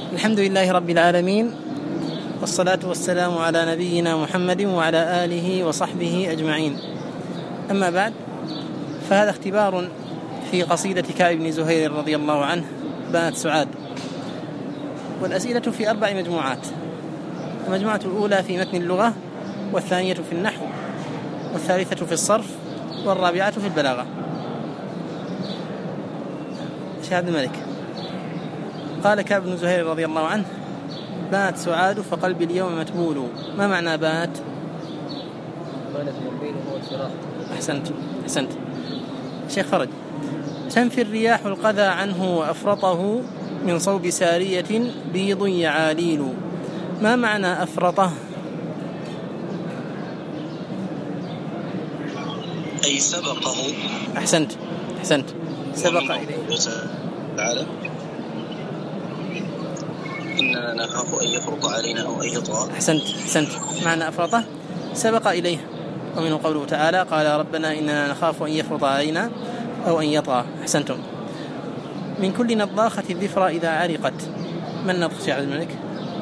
الحمد لله رب العالمين، والصلاة والسلام على نبينا محمد وعلى آله وصحبه أجمعين. أما بعد، فهذا اختبار في قصيدة كعب بن زهير رضي الله عنه بنات سعاد، والأسئلة في 4 مجموعات. المجموعة الأولى في متن اللغة، والثانية في النحو، والثالثة في الصرف، والرابعة في البلاغة. شهاد الملك قال كعب بن زهير رضي الله عنه: بانت سعاد فقلبي اليوم متبول. ما معنى بانت؟ أحسنت. شيخ فرج: تنفي الرياح القذى عنه وأفرطه من صوب سارية بيض يعاليل. ما معنى أفرطه؟ أي سبقه. أحسنت. سبق إليه تعالى: إننا نخاف أن يفرط علينا أو أن يطغى. أحسنت. معنى أفرطه سبق إليه. ومنه قوله تعالى: قال ربنا إننا نخاف أن يفرط علينا أو أن يطغى. أحسنتم. من كل نضاخة الذفرة إذا عرقت. ما النضخ يا عبد الملك؟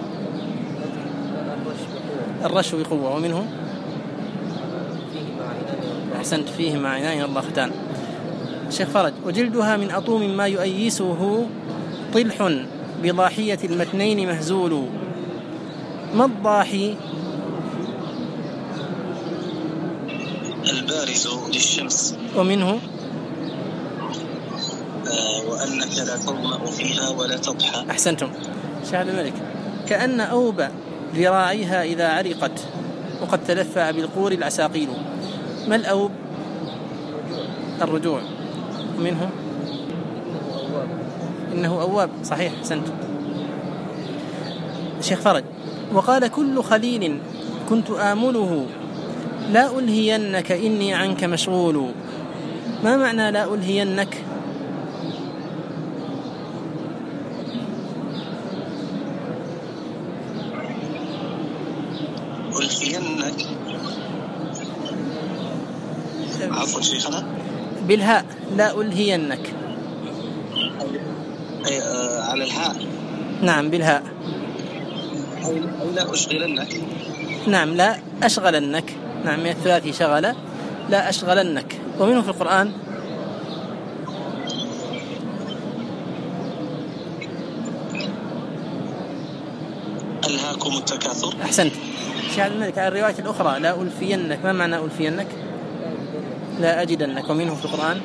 الرش بقوة. ومنه أحسنت: فيه مع عينين الضختان. شيخ فرج: وجلدها من أطوم ما يؤيسه طلح بضاحية المتنين مهزول. ما الضاحي؟ البارز للشمس. ومنه وأنك لا تظمأ فيها ولا تضحى. أحسنتم. شاهد الملك: كأن أوب ذراعيها إذا عرقت وقد تلفع بالقور العساقيل. ما الأوب؟ الرجوع. ومنه إنه أواب. صحيح. أحسنت. شيخ فرج: وقال كل خليل كنت آمله لا ألهينك إني عنك مشغول. ما معنى لا ألهينك؟ ألهينك عفوا شيخنا بالهاء. لا ألهينك على الهاء. نعم بالهاء. أو لا أشغلنك. نعم لا أشغلنك. نعم من الثلاثي شغل. لا أشغلنك. ومنه في القرآن ألهاكم التكاثر. أحسنت. شاهد الملك على الرواية الأخرى: لا ألفينك. ما معنى ألفينك؟ لا أجدنك. ومنه في القرآن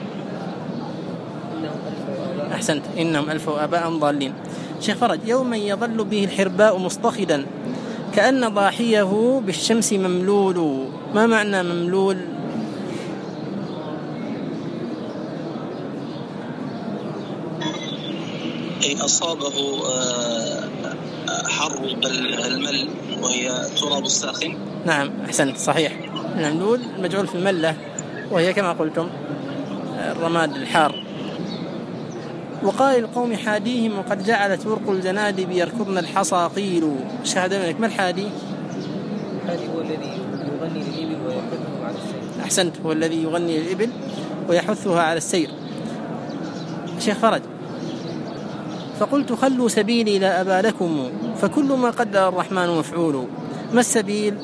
أحسنت: إنهم ألفوا آباءهم ضالين. شيخ فرج: يوما يظل به الحرباء مصطخدا كأن ضاحيه بالشمس مملول. ما معنى مملول؟ أي أصابه حر المل وهي تراب الساخن. نعم أحسنت. صحيح. مملول مجعول في الملة وهي كما قلتم الرماد الحار. وقال القوم حاديهم وقد جعلت ورق الجنادب يركضن الحصى قيل. شهد منك: ما الحادي؟ الحادي هو الذي يغني للإبل ويحثها على السير. أحسنت. هو الذي يغني للإبل ويحثها على السير. شيخ فرج: فقلت خلوا سبيلي لا أبا لكم فكل ما قدر الرحمن مفعول. ما السبيل؟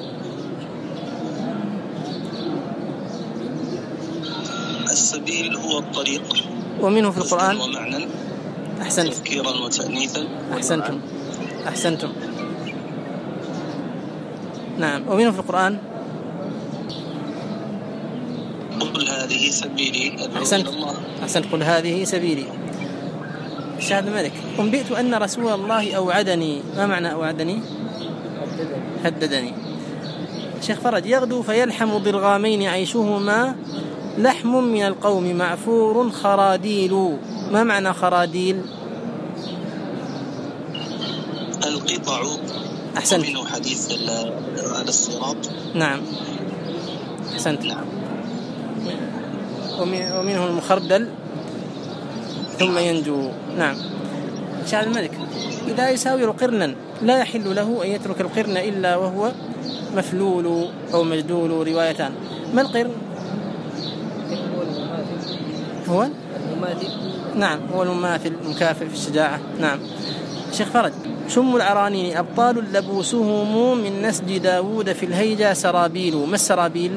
السبيل هو الطريق. ومنه في القرآن ومعنى. أحسنت. تذكيرا وتأنيثا. أحسنتم. نعم. ومنه في القرآن قل هذه سبيلي. أحسنت. قل هذه سبيلي. شاهد الملك: أنبئت أن رسول الله أوعدني. ما معنى أوعدني؟ هددني. شيخ فرج: يغدو فيلحم ضرغامين عيشهما لحم من القوم معفور خراديل. ما معنى خراديل؟ القطع. أحسنت. ومنه حديث على الصراط. نعم أحسنت. نعم. ومنه المخردل ثم ينجو. نعم. شاهد الملك: إذا يساور قرنا لا يحل له أن يترك القرن إلا وهو مفلول أو مجدول، روايتان. ما القرن؟ هو المماثل. نعم هو المماثل المكافئ في الشجاعة. نعم. شيخ فرج: شم العرانين أبطال لبوسهم من نسج داود في الهيجة سرابيل. ما السرابيل؟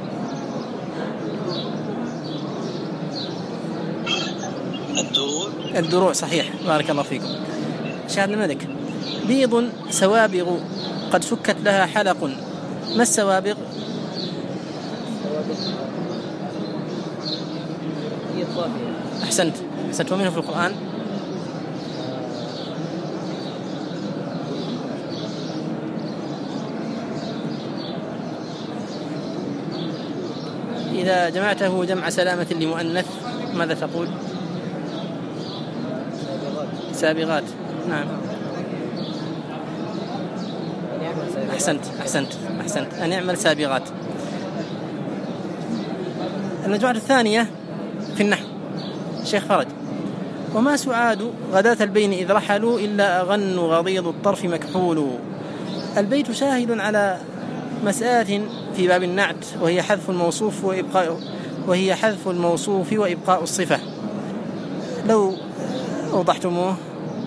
الدروع. صحيح، بارك الله فيكم. شيخ عبد الملك: بيض سوابغ قد سكت لها حلق. ما السوابغ؟ أحسنت. ومنه في القرآن؟ إذا جمعته جمع سلامة لمؤنث ماذا تقول؟ سابغات. نعم. أحسنت. أن يعمل سابغات. المجموعة الثانية في النحو. شيخ فرج: وما سعاد غداة البين إذ رحلوا إلا أغن غضيض الطرف مكحول. البيت شاهد على مسألة في باب النعت، وهي حذف الموصوف وإبقاء الصفة. لو أوضحتموه.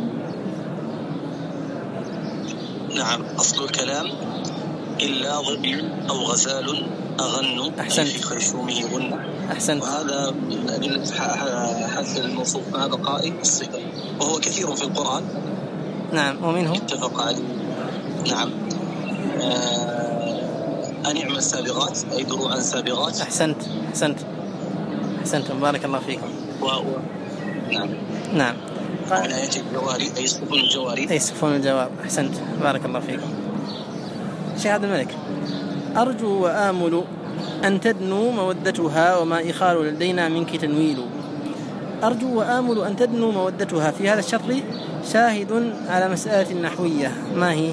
نعم. أصل الكلام إلا ظبي أو غزال أغن في خيشومه غنى. أحسنت. وهذا حذف الموصوف مع بقاء الصفة، وهو كثير في القرآن. نعم. ومنه اتفق عليه. نعم. أن يعمل سابغات أي دروعا سابغات. أحسنت. بارك الله فيكم. نعم. قال يأتي الجواري أي سفن الجوار. أحسنت، بارك الله فيكم. شيخ عبد الملك: أرجو وآمل أن تدنو مودتها وما إخال لدينا منك تنويل. أرجو وآمل أن تدنو مودتها، في هذا الشطر شاهد على مسألة نحوية. ما هي؟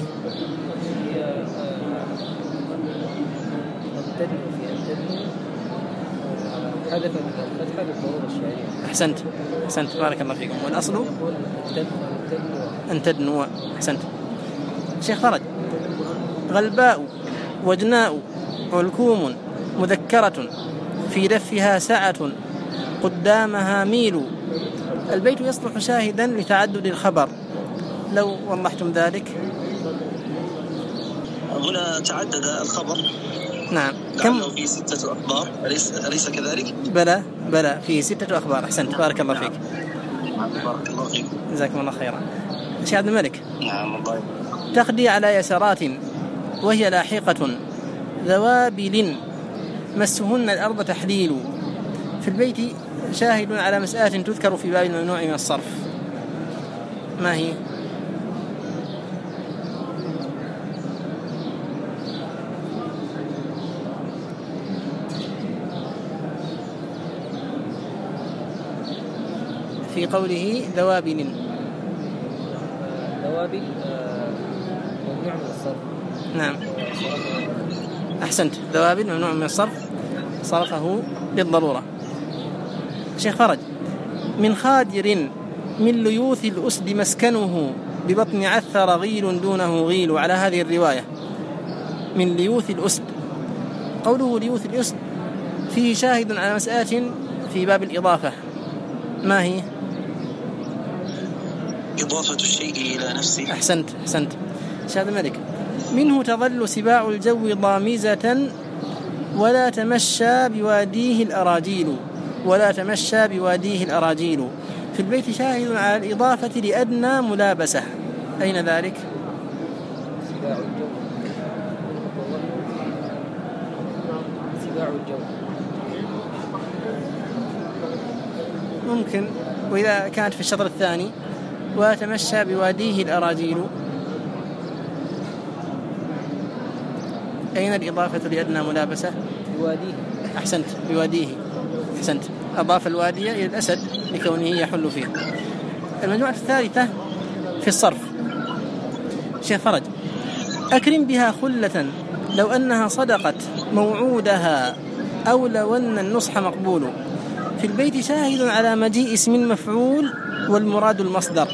أحسنت، بارك الله فيكم. والأصل أن تدنو. أحسنت. شيخ فرج: غلباء وجناء علكوم مذكرة في دفها سعة قدامها ميل. البيت يصلح شاهدا لتعدد الخبر. لو وضحتم ذلك. هنا تعدد الخبر. نعم. كم في 6 أخبار، أليس كذلك؟ بلى في 6 أخبار. أحسنت، بارك الله فيك. بارك الله فيك. جزاكم الله خيرا. شيخ عبد الملك: نعم والله. تخدي على يسارات وهي لاحقة ذوابل مسهن الأرض تحليل. في البيت شاهد على مسألة تذكر في باب الممنوع من الصرف. ما هي؟ في قوله ذوابل ممنوع من الصرف. نعم. أحسنت. ذوابل ممنوع من الصرف، صرفه بالضرورة. شيخ فرج: من خادر من ليوث الأسد مسكنه ببطن عثر غيل دونه غيل. على هذه الرواية من ليوث الأسد. قوله ليوث الأسد فيه شاهد على مسألة في باب الإضافة. ما هي؟ إضافة الشيء إلى نفسه. أحسنت. شيخ عبد الملك: منه تظل سباع الجو ضامزة ولا تمشى بواديه الأراجيل. في البيت شاهد على الإضافة لأدنى ملابسة. أين ذلك؟ سباع الجو ممكن. وإذا كانت في الشطر الثاني وتمشى بواديه الأراجيل، أين الإضافة لأدنى ملابسة؟ بواديه. أحسنت، بواديه. أحسنت، أضاف الوادي إلى الأسد لكونه يحل فيه. المجموعة الثالثة في الصرف. شيخ فرج: أكرم بها خلة لو أنها صدقت موعودها أو لو أن النصح مقبول. في البيت شاهد على مجيء اسم مفعول والمراد المصدر.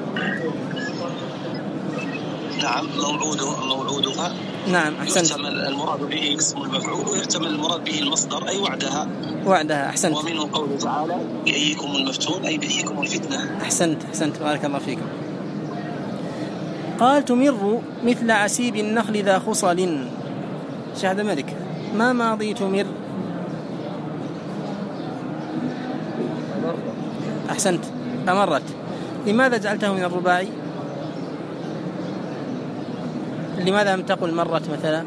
نعم. موعودها. نعم. أحسنت. يحتمل المراد به اسم المفعول ويحتمل المراد به المصدر أي وعدها. أحسنت. ومنه قوله تعالى بأيكم المفتون أي بأيكم الفتنة. أحسنت، بارك الله فيكم. قال تمر مثل عسيب النخل ذا خصل. شهد ملك ما ماضي تمر؟ أحسنت، أمرت. لماذا جعلته من الرباعي؟ لماذا لم تقل مرت مثلا؟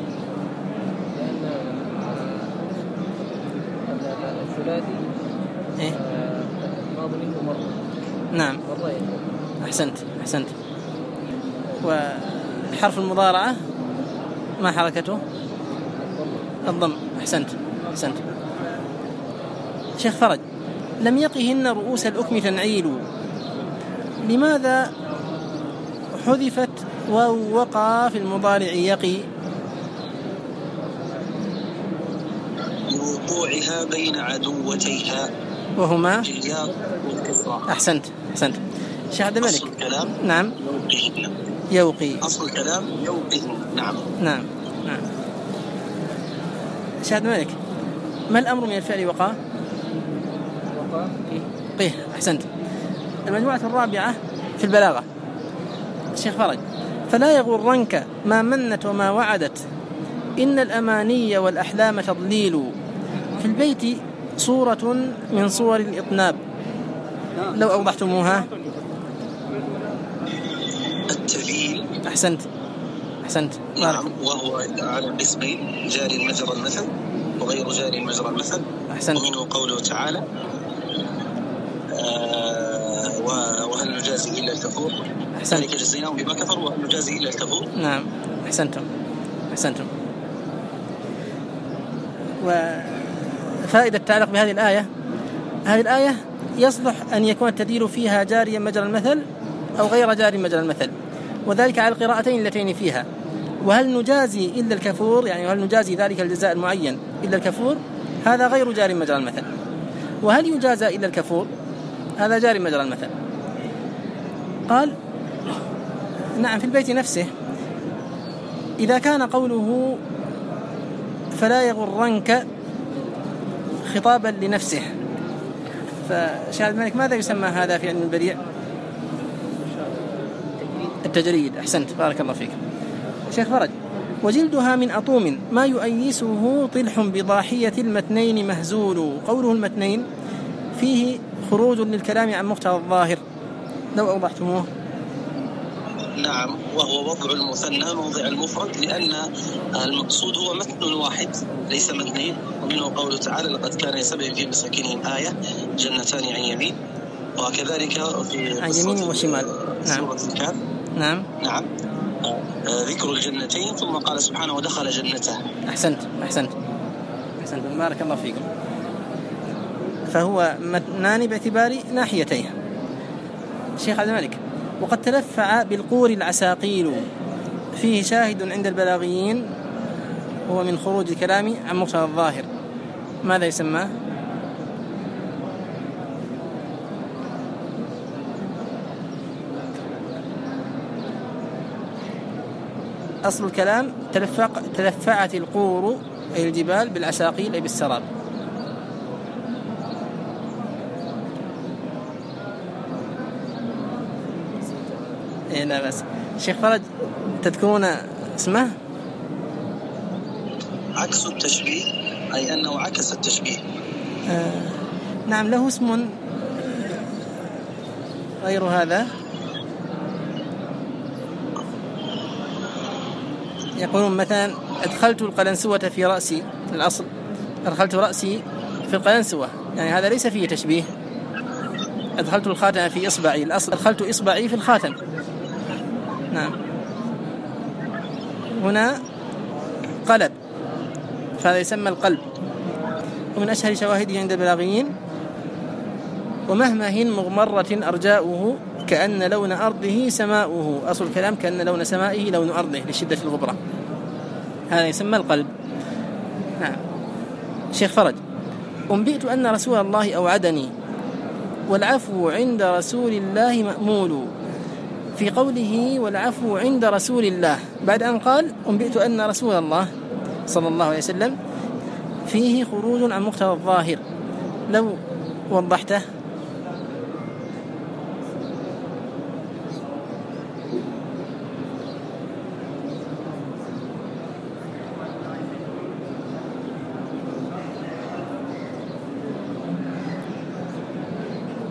الثلاثي إيه؟ ماضي منه مرة. نعم، أحسنت. وحرف المضارعة ما حركته؟ الضم. أحسنت. شيخ فرج لم يقهن رؤوس الأكم تنعيل، لماذا حذفت واو وقع في المضارع يقي؟ لوقوعها بين عدوتيها وهما الياء والكسرة. أحسنت. شيخ عبد الملك. أصل الكلام نعم يوقي. أصل الكلام يوقي. نعم. شيخ عبد الملك ما الأمر من الفعل وقع؟ قيه. أحسنت. المجموعة الرابعة في البلاغة. الشيخ فرج فلا يغرنك ما منت وما وعدت، إن الأماني والأحلام تضليل. في البيت صورة من صور الإطناب، لو أوضحتموها. التذليل. أحسنت. نعم، وهو على قسمين: جاري مجرى المثل وغير جاري مجرى المثل. أحسنت. ومنه قوله تعالى: وهل نجازي إلا الكفور. ذلك جزيناهم بما كفروا وهل نجازي إلا الكفور. نعم، أحسنتم. وفائدة تعلق بهذه الآية: هذه الآية يصلح أن يكون التدليل فيها جاريا مجرى المثل أو غير جاري مجرى المثل، وذلك على القراءتين اللتين فيها. وهل نجازي إلا الكفور، يعني هل نجازي ذلك الجزاء المعين إلا الكفور، هذا غير جاري مجرى المثل. وهل يجازى إلا الكفور، هذا جاري مجرى المثل. قال نعم في البيت نفسه إذا كان قوله فلا يغرنك خطابا لنفسه، فشاهد الملك ماذا يسمى هذا في علم البديع؟ التجريد. أحسنت، بارك الله فيك. شيخ فرج وجلدها من أطوم ما يؤيسه طلح بضاحية المتنين مهزول. قوله المتنين فيه خروج للكلام عن مقتضى الظاهر، لو أوضحتموه. نعم، وهو وضع المثنى موضع المفرد، لأن المقصود هو متن واحد ليس متنين. ومنه قوله تعالى: لقد كان يسبح في مساكنهم آية جنتان عن يمين، وكذلك في عن يمين وشمال. سورة الكهف. نعم ذكر الجنتين، ثم قال سبحانه: ودخل جنته. أحسنت بارك الله فيكم. فهو متنان باعتبار ناحيتيه. الشيخ عبد الملك وقد تلفع بالقور العساقيل، فيه شاهد عند البلاغيين، هو من خروج الكلام عن مقتضى الظاهر، ماذا يسمى؟ أصل الكلام تلفعت القور أي الجبال بالعساقيل أي بالسراب. لا بس شيخ فرج تذكرون اسمه؟ عكس التشبيه، أي أنه عكس التشبيه. نعم، له اسم غير هذا. يقولون مثلا أدخلت القلنسوة في رأسي، الأصل أدخلت رأسي في القلنسوة، يعني هذا ليس فيه تشبيه. أدخلت الخاتم في إصبعي، الأصل أدخلت إصبعي في الخاتم. نعم، هنا قلب، فهذا يسمى القلب. ومن أشهر شواهده عند البلاغيين: ومهمه مغمرة أرجاؤه كأن لون أرضه سماؤه. أصل الكلام كأن لون سمائه لون أرضه لشدة الغبرة، هذا يسمى القلب. نعم. شيخ فرج أنبئت أن رسول الله أوعدني والعفو عند رسول الله مأمول. في قوله والعفو عند رسول الله بعد أن قال أنبئت أن رسول الله صلى الله عليه وسلم فيه خروج عن مقتضى الظاهر، لو وضحته.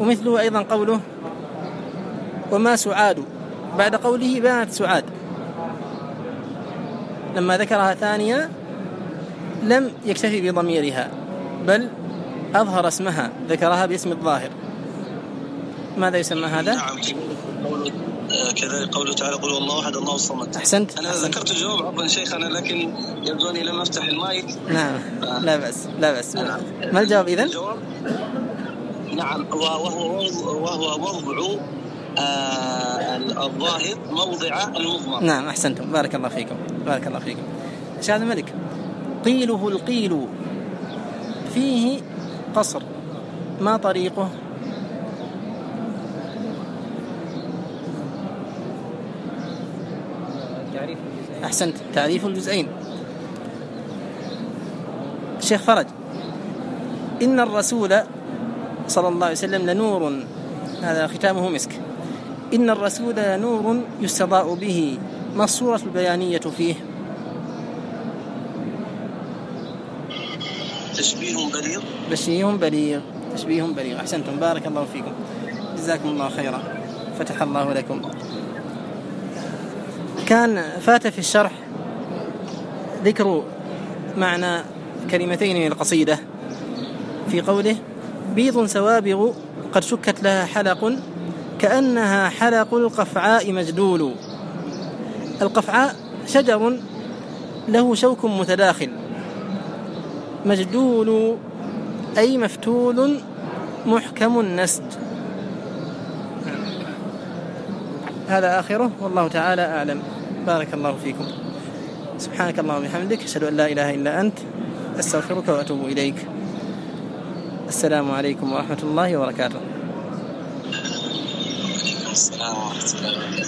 ومثله أيضا قوله وما سعاد، بعد قوله بانت سعاد، لما ذكرها ثانية لم يكتفي بضميرها بل أظهر اسمها، ذكرها باسم الظاهر. ماذا يسمى هذا؟ نعم كذلك قوله تعالى قل والله أحد الله الصمد. أحسنت. أنا ذكرت الجواب عفوا شيخنا لكن يبدو أني لم أفتح المايك. نعم لا بأس لا بأس. ما الجواب إذن؟ نعم وهو وضع الظاهر موضع المضمر. نعم أحسنتم، بارك الله فيكم بارك الله فيكم. شاهد الملك قيله القيل فيه قصر، ما طريقه؟ تعريف الجزئين. أحسنت، تعريف الجزئين. الشيخ فرج إن الرسول صلى الله عليه وسلم لنور، هذا ختامه مسك، إن الرسول لنور يستضاء به، ما الصورة البيانية فيه؟ تشبيه بليغ. تشبيه بليغ، تشبيه بليغ. أحسنتم، بارك الله فيكم، جزاكم الله خيرا، فتح الله لكم. كان فات في الشرح ذكر معنى كلمتين من القصيدة في قوله بيض سوابغ قد شكت لها حلق كأنها حلق القفعاء مجدول. القفعاء شجر له شوك متداخل، مجدول أي مفتول محكم النسج. هذا آخره والله تعالى أعلم. بارك الله فيكم، سبحانك اللهم وبحمدك، أشهد أن لا إله إلا أنت، أستغفرك وأتوب إليك. السلام عليكم ورحمة الله وبركاته. السلام ورحمة الله وبركاته.